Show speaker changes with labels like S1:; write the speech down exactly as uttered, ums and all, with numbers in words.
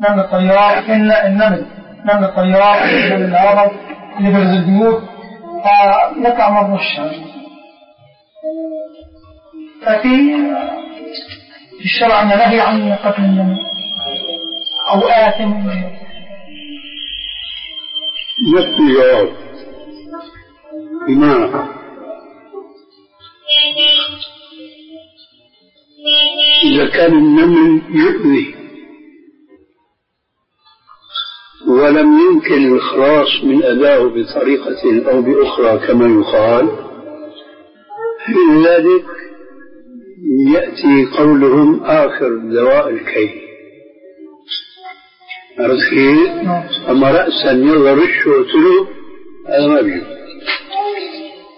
S1: نمل الطيار إلا النمل نمل الطيار نمل العرب اللي برز البيوت فلك أمر الشرع. ففي الشرع أن نهي عن قتل النمل أو آثم.
S2: نفس الجواب بمعنى إذا كان النمل يؤذي ولم يمكن الإخلاص من أدائه بطريقة أو بأخرى كما يقال، لذلك يأتي قولهم آخر دواء الكي. عرفت كيف؟ أما رأسا يلا رشه وقتله هذا ما بيجوز.